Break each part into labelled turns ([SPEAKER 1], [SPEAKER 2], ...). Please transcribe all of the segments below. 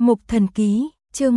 [SPEAKER 1] Mục Thần Ký, chương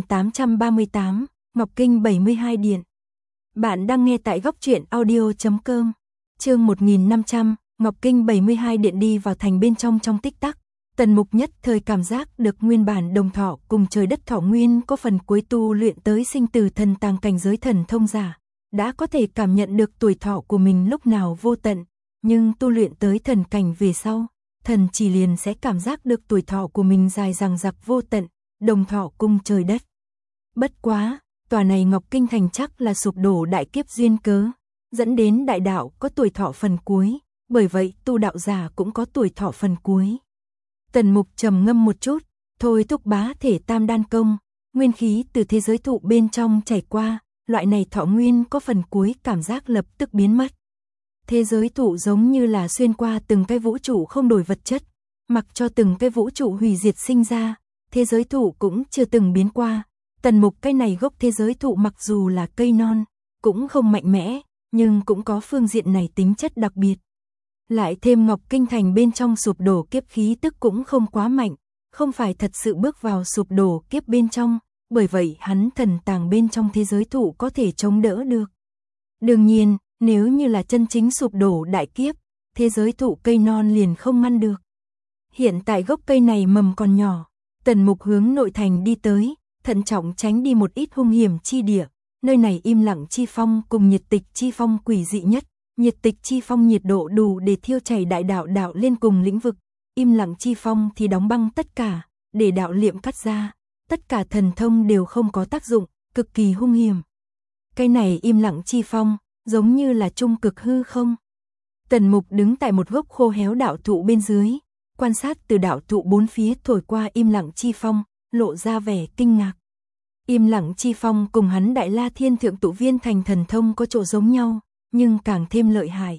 [SPEAKER 1] 1838, Ngọc Kinh 72 Điện. Bạn đang nghe tại góc truyện audio.com. Chương 1500, Ngọc Kinh 72 Điện đi vào thành bên trong tích tắc. Tần Mục nhất thời cảm giác được nguyên bản đồng thọ cùng trời đất thọ nguyên có phần cuối tu luyện tới sinh tử thần tàng cảnh giới thần thông giả, đã có thể cảm nhận được tuổi thọ của mình lúc nào vô tận, nhưng tu luyện tới thần cảnh về sau, thần chỉ liền sẽ cảm giác được tuổi thọ của mình dài dằng dặc vô tận, đồng thọ cùng trời đất. Bất quá, tòa này Ngọc Kinh thành chắc là sụp đổ đại kiếp duyên cớ, dẫn đến đại đạo có tuổi thọ phần cuối, bởi vậy tu đạo giả cũng có tuổi thọ phần cuối. Tần Mục trầm ngâm một chút, thôi thúc bá thể tam đan công, nguyên khí từ thế giới thụ bên trong chảy qua, loại này thọ nguyên có phần cuối cảm giác lập tức biến mất. Thế giới thụ giống như là xuyên qua từng cái vũ trụ không đổi vật chất, mặc cho từng cái vũ trụ hủy diệt sinh ra, thế giới thụ cũng chưa từng biến qua. Tần Mục cái này gốc thế giới thụ mặc dù là cây non, cũng không mạnh mẽ, nhưng cũng có phương diện này tính chất đặc biệt. Lại thêm Ngọc Kinh thành bên trong sụp đổ kiếp khí tức cũng không quá mạnh, không phải thật sự bước vào sụp đổ kiếp bên trong, bởi vậy hắn thần tàng bên trong thế giới thụ có thể chống đỡ được. Đương nhiên, nếu như là chân chính sụp đổ đại kiếp, thế giới thụ cây non liền không ngăn được. Hiện tại gốc cây này mầm còn nhỏ, Tần Mục hướng nội thành đi tới, thận trọng tránh đi một ít hung hiểm chi địa, nơi này im lặng chi phong cùng nhiệt tịch chi phong quỷ dị nhất. Nhiệt tịch chi phong nhiệt độ đủ để thiêu chảy đại đạo đạo lên cùng lĩnh vực, im lặng chi phong thì đóng băng tất cả, để đạo liệm cắt ra, tất cả thần thông đều không có tác dụng, cực kỳ hung hiểm. Cái này im lặng chi phong, giống như là trung cực hư không. Tần Mục đứng tại một gốc khô héo đạo thụ bên dưới, quan sát từ đạo thụ bốn phía thổi qua im lặng chi phong, lộ ra vẻ kinh ngạc. Im lặng chi phong cùng hắn Đại La Thiên Thượng Tụ Viên thành thần thông có chỗ giống nhau, nhưng càng thêm lợi hại.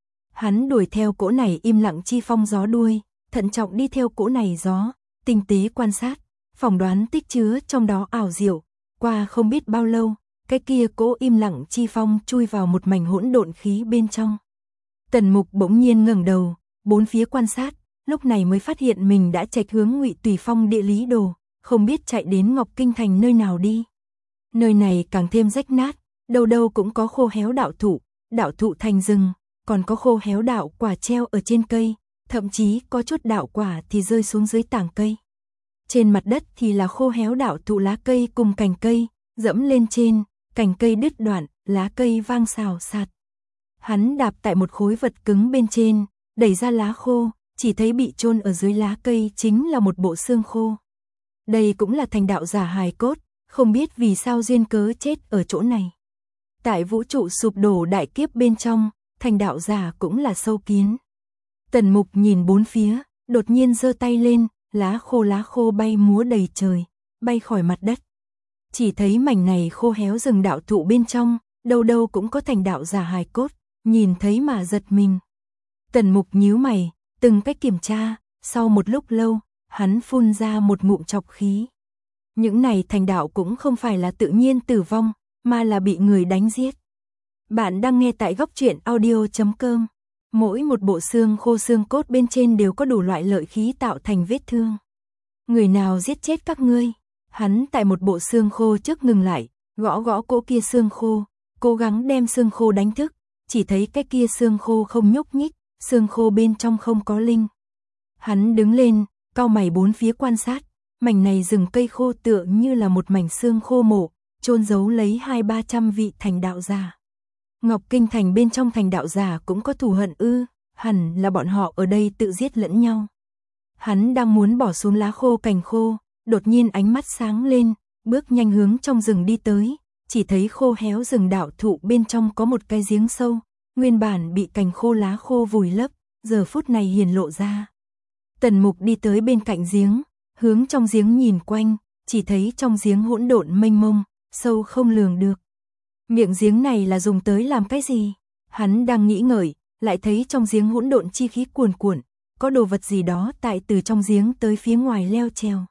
[SPEAKER 1] Hắn đuổi theo cỗ này im lặng chi phong gió đuôi, thận trọng đi theo cỗ này gió, tinh tế quan sát, phỏng đoán tích chứa trong đó ảo diệu. Qua không biết bao lâu, cái kia cỗ im lặng chi phong chui vào một mảnh hỗn độn khí bên trong. Tần Mục bỗng nhiên ngẩng đầu, bốn phía quan sát, lúc này mới phát hiện mình đã chệch hướng Ngụy Tùy Phong địa lý đồ, không biết chạy đến Ngọc Kinh thành nơi nào đi. Nơi này càng thêm rách nát, đâu đâu cũng có khô héo đạo thụ thành rừng, còn có khô héo đạo quả treo ở trên cây, thậm chí có chút đạo quả thì rơi xuống dưới tảng cây. Trên mặt đất thì là khô héo đạo thụ lá cây cùng cành cây, dẫm lên trên, cành cây đứt đoạn, lá cây vang xào xạc. Hắn đạp tại một khối vật cứng bên trên, đẩy ra lá khô, chỉ thấy bị chôn ở dưới lá cây chính là một bộ xương khô. Đây cũng là thành đạo giả hài cốt, không biết vì sao duyên cớ chết ở chỗ này. Tại vũ trụ sụp đổ đại kiếp bên trong, thành đạo giả cũng là sâu kiến. Tần Mục nhìn bốn phía, đột nhiên giơ tay lên, lá khô bay múa đầy trời, bay khỏi mặt đất. Chỉ thấy mảnh này khô héo rừng đạo thụ bên trong, đâu đâu cũng có thành đạo giả hài cốt, nhìn thấy mà giật mình. Tần Mục nhíu mày, từng cách kiểm tra, sau một lúc lâu, hắn phun ra một ngụm trọc khí. Những này thành đạo cũng không phải là tự nhiên tử vong, mà là bị người đánh giết. Bạn đang nghe tại góc truyện audio.com. Mỗi một bộ xương khô xương cốt bên trên đều có đủ loại lợi khí tạo thành vết thương. Người nào giết chết các ngươi? Hắn tại một bộ xương khô trước ngừng lại, gõ gõ cỗ kia xương khô, cố gắng đem xương khô đánh thức, chỉ thấy cái kia xương khô không nhúc nhích, xương khô bên trong không có linh. Hắn đứng lên, cau mày bốn phía quan sát, mảnh này rừng cây khô tựa như là một mảnh xương khô mộ, chôn giấu lấy 200-300 vị thành đạo giả. Ngọc Kinh thành bên trong thành đạo giả cũng có thù hận ư? Hẳn là bọn họ ở đây tự giết lẫn nhau. Hắn đang muốn bỏ xuống lá khô cành khô, đột nhiên ánh mắt sáng lên, bước nhanh hướng trong rừng đi tới, chỉ thấy khô héo rừng đạo thụ bên trong có một cái giếng sâu, nguyên bản bị cành khô lá khô vùi lấp, giờ phút này hiển lộ ra. Tần Mục đi tới bên cạnh giếng, hướng trong giếng nhìn quanh, chỉ thấy trong giếng hỗn độn mênh mông, sâu không lường được. Miệng giếng này là dùng tới làm cái gì? Hắn đang nghĩ ngợi, lại thấy trong giếng hỗn độn chi khí cuồn cuộn, có đồ vật gì đó tại từ trong giếng tới phía ngoài leo trèo.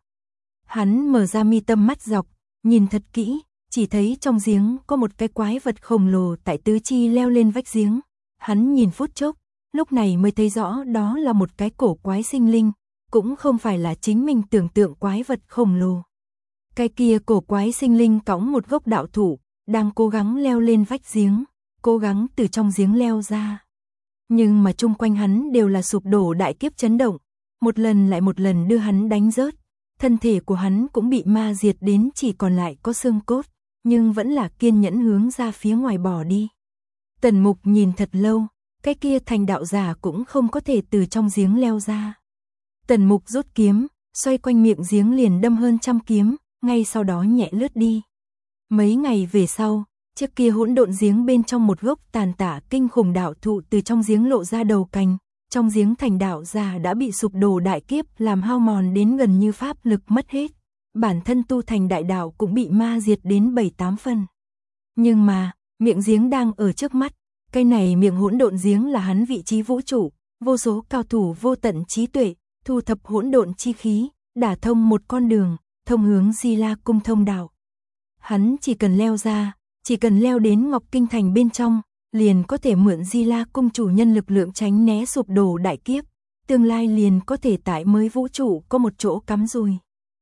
[SPEAKER 1] Hắn mở ra mi tâm mắt dọc, nhìn thật kỹ, chỉ thấy trong giếng có một cái quái vật khổng lồ tại tứ chi leo lên vách giếng. Hắn nhìn phút chốc, lúc này mới thấy rõ đó là một cái cổ quái sinh linh, cũng không phải là chính mình tưởng tượng quái vật khổng lồ. Cái kia cổ quái sinh linh cõng một gốc đạo thụ, đang cố gắng leo lên vách giếng, cố gắng từ trong giếng leo ra. Nhưng mà chung quanh hắn đều là sụp đổ đại kiếp chấn động, một lần lại một lần đưa hắn đánh rớt, thân thể của hắn cũng bị ma diệt đến chỉ còn lại có xương cốt, nhưng vẫn là kiên nhẫn hướng ra phía ngoài bỏ đi. Tần Mục nhìn thật lâu, cái kia thành đạo giả cũng không có thể từ trong giếng leo ra. Tần Mục rút kiếm, xoay quanh miệng giếng liền đâm hơn 100 kiếm, ngay sau đó nhẹ lướt đi. Mấy ngày về sau, chiếc kia hỗn độn giếng bên trong một gốc tàn tạ kinh khủng đạo thụ từ trong giếng lộ ra đầu cành, trong giếng thành đạo giả đã bị sụp đổ đại kiếp làm hao mòn đến gần như pháp lực mất hết. Bản thân tu thành đại đạo cũng bị ma diệt đến 7-8 phần. Nhưng mà, miệng giếng đang ở trước mắt, cái này miệng hỗn độn giếng là hắn vị trí vũ trụ, vô số cao thủ vô tận trí tuệ, thu thập hỗn độn chi khí, đả thông một con đường, thông hướng Di La Cung thông đạo. Hắn chỉ cần leo ra, chỉ cần leo đến Ngọc Kinh Thành bên trong, liền có thể mượn Di La Cung chủ nhân lực lượng tránh né sụp đổ đại kiếp, tương lai liền có thể tại mới vũ trụ có một chỗ cắm rùi.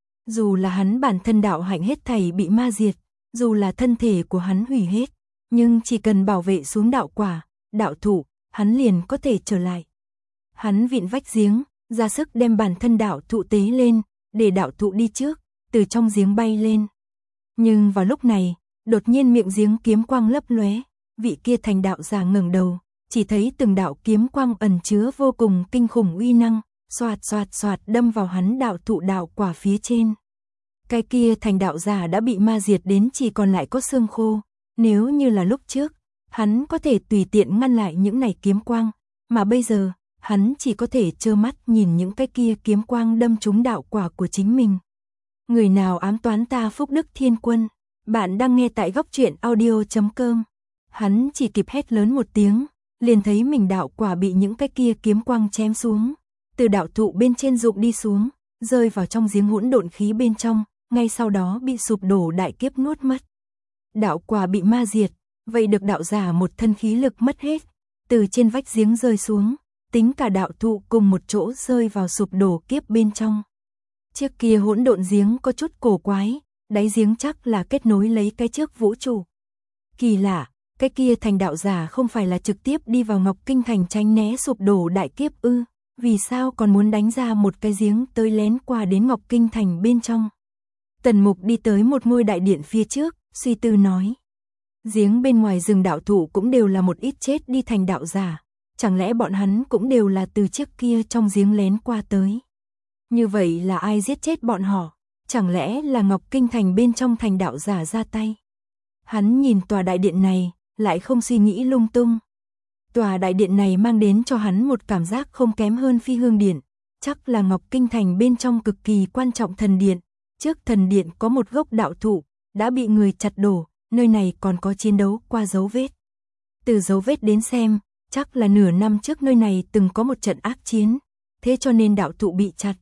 [SPEAKER 1] Dù là hắn bản thân đạo hạnh hết thảy bị ma diệt, dù là thân thể của hắn hủy hết, nhưng chỉ cần bảo vệ xuống đạo quả, đạo thụ, hắn liền có thể trở lại. Hắn vịn vách giếng, ra sức đem bản thân đạo thụ tế lên, để đạo thụ đi trước, từ trong giếng bay lên. Nhưng vào lúc này, đột nhiên miệng giếng kiếm quang lấp lóe, vị kia thành đạo giả ngẩng đầu, chỉ thấy từng đạo kiếm quang ẩn chứa vô cùng kinh khủng uy năng, xoạt xoạt xoạt đâm vào hắn đạo thụ đạo quả phía trên. Cái kia thành đạo giả đã bị ma diệt đến chỉ còn lại có xương khô, nếu như là lúc trước, hắn có thể tùy tiện ngăn lại những này kiếm quang, mà bây giờ, hắn chỉ có thể trơ mắt nhìn những cái kia kiếm quang đâm trúng đạo quả của chính mình. Người nào ám toán ta Phúc Đức Thiên Quân? Bạn đang nghe tại góc truyện audio.com. Hắn chỉ kịp hét lớn một tiếng, liền thấy mình đạo quả bị những cái kia kiếm quang chém xuống, từ đạo thụ bên trên rụng đi xuống, rơi vào trong giếng hỗn độn khí bên trong, ngay sau đó bị sụp đổ đại kiếp nuốt mất. Đạo quả bị ma diệt, vậy được đạo giả một thân khí lực mất hết, từ trên vách giếng rơi xuống, tính cả đạo thụ cùng một chỗ rơi vào sụp đổ kiếp bên trong. Chiếc kia hỗn độn giếng có chút cổ quái, đáy giếng chắc là kết nối lấy cái trước vũ trụ. Kỳ lạ, cái kia thành đạo giả không phải là trực tiếp đi vào Ngọc Kinh Thành tránh né sụp đổ đại kiếp ư, vì sao còn muốn đánh ra một cái giếng tới lén qua đến Ngọc Kinh Thành bên trong. Tần Mục đi tới một ngôi đại điện phía trước, suy tư nói. Giếng bên ngoài rừng đạo thụ cũng đều là một ít chết đi thành đạo giả, chẳng lẽ bọn hắn cũng đều là từ trước kia trong giếng lén qua tới. Như vậy là ai giết chết bọn họ? Chẳng lẽ là Ngọc Kinh Thành bên trong thành đạo giả ra tay? Hắn nhìn tòa đại điện này, lại không suy nghĩ lung tung. Tòa đại điện này mang đến cho hắn một cảm giác không kém hơn Phi Hương Điện, chắc là Ngọc Kinh Thành bên trong cực kỳ quan trọng thần điện. Trước thần điện có một gốc đạo thụ, đã bị người chặt đổ, nơi này còn có chiến đấu qua dấu vết. Từ dấu vết đến xem, chắc là nửa năm trước nơi này từng có một trận ác chiến, thế cho nên đạo thụ bị chặt.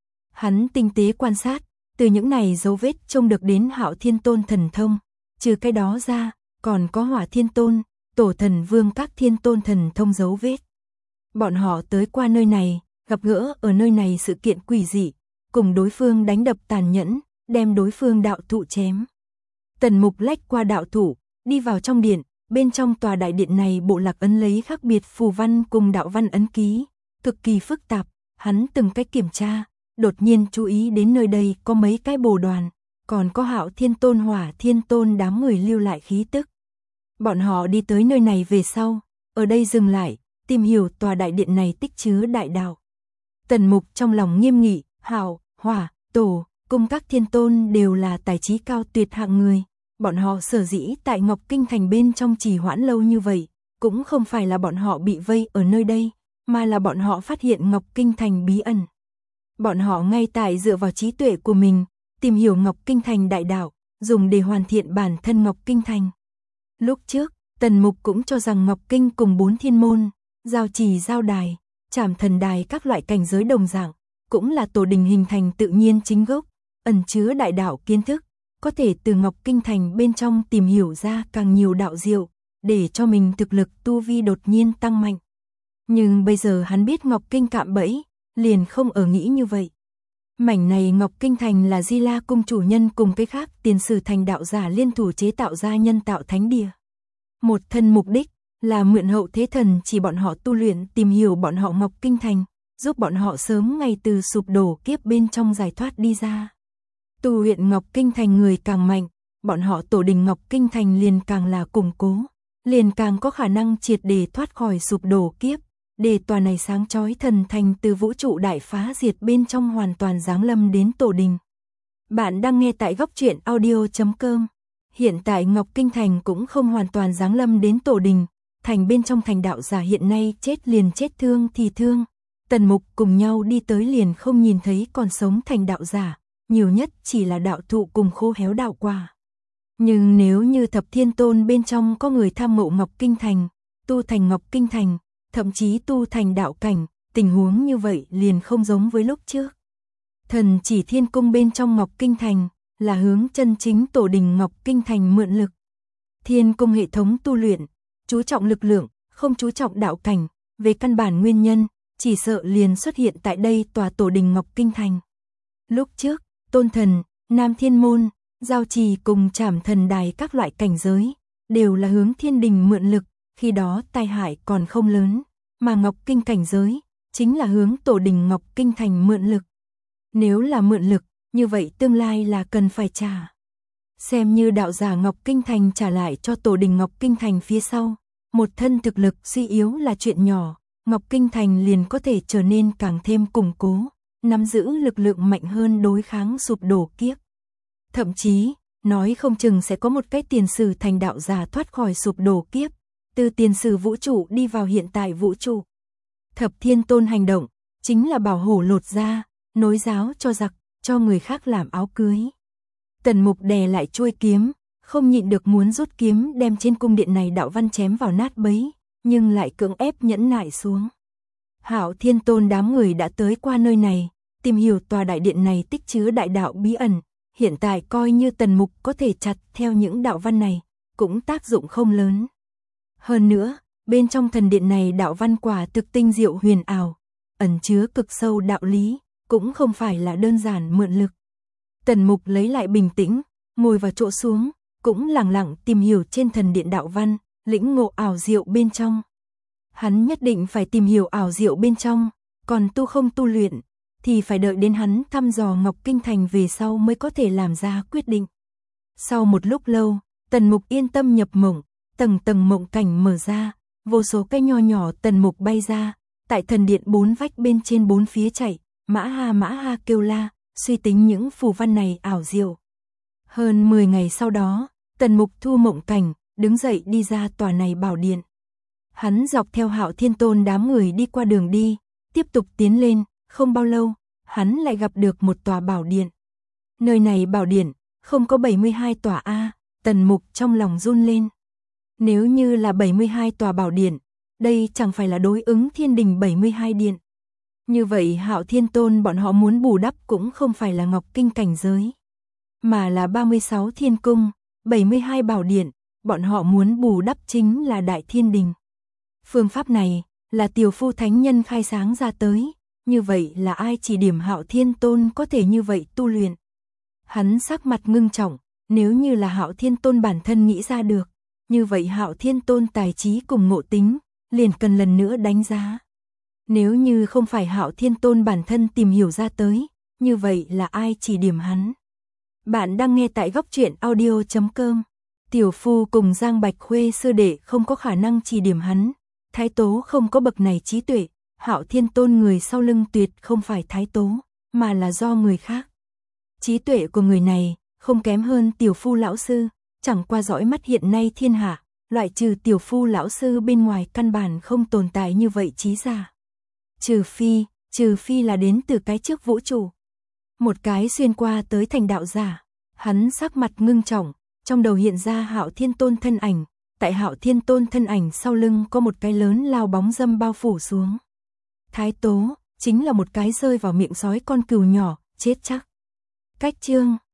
[SPEAKER 1] Hắn tinh tế quan sát, từ những này dấu vết trông được đến Hạo Thiên Tôn thần thông, trừ cái đó ra, còn có Hỏa Thiên Tôn, Tổ Thần Vương các Thiên Tôn thần thông dấu vết. Bọn họ tới qua nơi này, gặp gỡ ở nơi này sự kiện quỷ dị, cùng đối phương đánh đập tàn nhẫn, đem đối phương đạo thụ chém. Tần Mục lách qua đạo thụ, đi vào trong điện, bên trong tòa đại điện này bộ lạc ấn lấy khác biệt phù văn cùng đạo văn ấn ký, cực kỳ phức tạp, hắn từng cách kiểm tra, đột nhiên chú ý đến nơi đây có mấy cái bồ đoàn, còn có Hạo Thiên Tôn Hỏa Thiên Tôn đám người lưu lại khí tức. Bọn họ đi tới nơi này về sau, ở đây dừng lại, tìm hiểu tòa đại điện này tích chứa đại đạo. Tần Mục trong lòng nghiêm nghị, Hạo, Hỏa, Tổ, cùng các thiên tôn đều là tài trí cao tuyệt hạng người. Bọn họ sở dĩ tại Ngọc Kinh Thành bên trong trì hoãn lâu như vậy, cũng không phải là bọn họ bị vây ở nơi đây, mà là bọn họ phát hiện Ngọc Kinh Thành bí ẩn. Bọn họ ngay tại dựa vào trí tuệ của mình, tìm hiểu Ngọc Kinh Thành đại đạo, dùng để hoàn thiện bản thân Ngọc Kinh Thành. Lúc trước, Tần Mục cũng cho rằng Ngọc Kinh cùng 4 thiên môn, Giao Trì Giao Đài, Trảm Thần Đài các loại cảnh giới đồng dạng, cũng là tổ đình hình thành tự nhiên chính gốc, ẩn chứa đại đạo kiến thức, có thể từ Ngọc Kinh Thành bên trong tìm hiểu ra càng nhiều đạo diệu, để cho mình thực lực tu vi đột nhiên tăng mạnh. Nhưng bây giờ hắn biết Ngọc Kinh cạm bẫy, liền không ở nghĩ như vậy. Mảnh này Ngọc Kinh Thành là Di La Cung chủ nhân cùng cái khác tiền sử thành đạo giả liên thủ chế tạo ra nhân tạo thánh địa. Một thân mục đích là mượn hậu thế thần chỉ bọn họ tu luyện tìm hiểu bọn họ Ngọc Kinh Thành, giúp bọn họ sớm ngày từ sụp đổ kiếp bên trong giải thoát đi ra. Tu luyện Ngọc Kinh Thành người càng mạnh, bọn họ tổ đình Ngọc Kinh Thành liền càng là củng cố, liền càng có khả năng triệt để thoát khỏi sụp đổ kiếp, để tòa này sáng chói thần thành từ vũ trụ đại phá diệt bên trong hoàn toàn giáng lâm đến tổ đình. Bạn đang nghe tại góc truyện audio.com. Hiện tại Ngọc Kinh Thành cũng không hoàn toàn giáng lâm đến tổ đình, thành bên trong thành đạo giả hiện nay chết liền chết thương thì thương. Tần Mục cùng nhau đi tới liền không nhìn thấy còn sống thành đạo giả, nhiều nhất chỉ là đạo thụ cùng khô héo đạo quả. Nhưng nếu như Thập Thiên Tôn bên trong có người tham ngộ Ngọc Kinh Thành, tu thành Ngọc Kinh Thành, thậm chí tu thành đạo cảnh, tình huống như vậy liền không giống với lúc trước. Thần chỉ Thiên Cung bên trong Ngọc Kinh Thành là hướng chân chính tổ đình Ngọc Kinh Thành mượn lực. Thiên Cung hệ thống tu luyện, chú trọng lực lượng, không chú trọng đạo cảnh, về căn bản nguyên nhân, chỉ sợ liền xuất hiện tại đây tòa tổ đình Ngọc Kinh Thành. Lúc trước, Tôn Thần, Nam Thiên Môn, Giao Trì cùng Trảm Thần Đài các loại cảnh giới, đều là hướng thiên đình mượn lực, khi đó tai hại còn không lớn, mà Ngọc Kinh cảnh giới, chính là hướng tổ đình Ngọc Kinh Thành mượn lực. Nếu là mượn lực, như vậy tương lai là cần phải trả. Xem như đạo giả Ngọc Kinh Thành trả lại cho tổ đình Ngọc Kinh Thành phía sau, một thân thực lực suy yếu là chuyện nhỏ, Ngọc Kinh Thành liền có thể trở nên càng thêm củng cố, nắm giữ lực lượng mạnh hơn đối kháng sụp đổ kiếp. Thậm chí, nói không chừng sẽ có một cái tiền sử thành đạo giả thoát khỏi sụp đổ kiếp, từ tiền sử vũ trụ đi vào hiện tại vũ trụ. Thập Thiên Tôn hành động, chính là bảo hổ lột da, nối giáo cho giặc, cho người khác làm áo cưới. Tần Mục đè lại chuôi kiếm, không nhịn được muốn rút kiếm đem trên cung điện này đạo văn chém vào nát bấy, nhưng lại cưỡng ép nhẫn nại xuống. Hạo Thiên Tôn đám người đã tới qua nơi này, tìm hiểu tòa đại điện này tích chứa đại đạo bí ẩn, hiện tại coi như Tần Mục có thể chặt theo những đạo văn này, cũng tác dụng không lớn. Hơn nữa, bên trong thần điện này đạo văn quả thực tinh diệu huyền ảo, ẩn chứa cực sâu đạo lý, cũng không phải là đơn giản mượn lực. Tần Mục lấy lại bình tĩnh, ngồi vào chỗ xuống, cũng lặng lặng tìm hiểu trên thần điện đạo văn, lĩnh ngộ ảo diệu bên trong. Hắn nhất định phải tìm hiểu ảo diệu bên trong, còn tu không tu luyện, thì phải đợi đến hắn thăm dò Ngọc Kinh Thành về sau mới có thể làm ra quyết định. Sau một lúc lâu, Tần Mục yên tâm nhập mộng, tầng tầng mộng cảnh mở ra, vô số cái nho nhỏ Tần Mục bay ra, tại thần điện bốn vách bên trên bốn phía chạy, mã ha kêu la, suy tính những phù văn này ảo diệu. Hơn 10 ngày sau đó, Tần Mục thu mộng cảnh, đứng dậy đi ra tòa này bảo điện. Hắn dọc theo Hạo Thiên Tôn đám người đi qua đường đi, tiếp tục tiến lên, không bao lâu, hắn lại gặp được một tòa bảo điện. Nơi này bảo điện, không có 72 tòa A, Tần Mục trong lòng run lên. Nếu như là 72 tòa bảo điện, đây chẳng phải là đối ứng thiên đình 72 điện. Như vậy Hạo Thiên Tôn bọn họ muốn bù đắp cũng không phải là Ngọc Kinh cảnh giới, mà là 36 thiên cung, 72 bảo điện, bọn họ muốn bù đắp chính là Đại Thiên Đình. Phương pháp này là Tiểu Phu Thánh Nhân khai sáng ra tới, như vậy là ai chỉ điểm Hạo Thiên Tôn có thể như vậy tu luyện. Hắn sắc mặt ngưng trọng, nếu như là Hạo Thiên Tôn bản thân nghĩ ra được, như vậy Hạo Thiên Tôn tài trí cùng ngộ tính, liền cần lần nữa đánh giá. Nếu như không phải Hạo Thiên Tôn bản thân tìm hiểu ra tới, như vậy là ai chỉ điểm hắn. Bạn đang nghe tại góc truyện audio.com. Tiểu Phu cùng Giang Bạch Khuê sư đệ không có khả năng chỉ điểm hắn, Thái Tố không có bậc này trí tuệ, Hạo Thiên Tôn người sau lưng tuyệt không phải Thái Tố, mà là do người khác. Trí tuệ của người này không kém hơn Tiểu Phu lão sư, chẳng qua dõi mắt hiện nay thiên hạ, loại trừ Tiểu Phu lão sư bên ngoài căn bản không tồn tại như vậy trí giả. Trừ phi là đến từ cái trước vũ trụ. Một cái xuyên qua tới thành đạo giả, hắn sắc mặt ngưng trọng, trong đầu hiện ra Hạo Thiên Tôn thân ảnh, tại Hạo Thiên Tôn thân ảnh sau lưng có một cái lớn lao bóng dâm bao phủ xuống. Thái Tố, chính là một cái rơi vào miệng sói con cừu nhỏ, chết chắc. Cách chương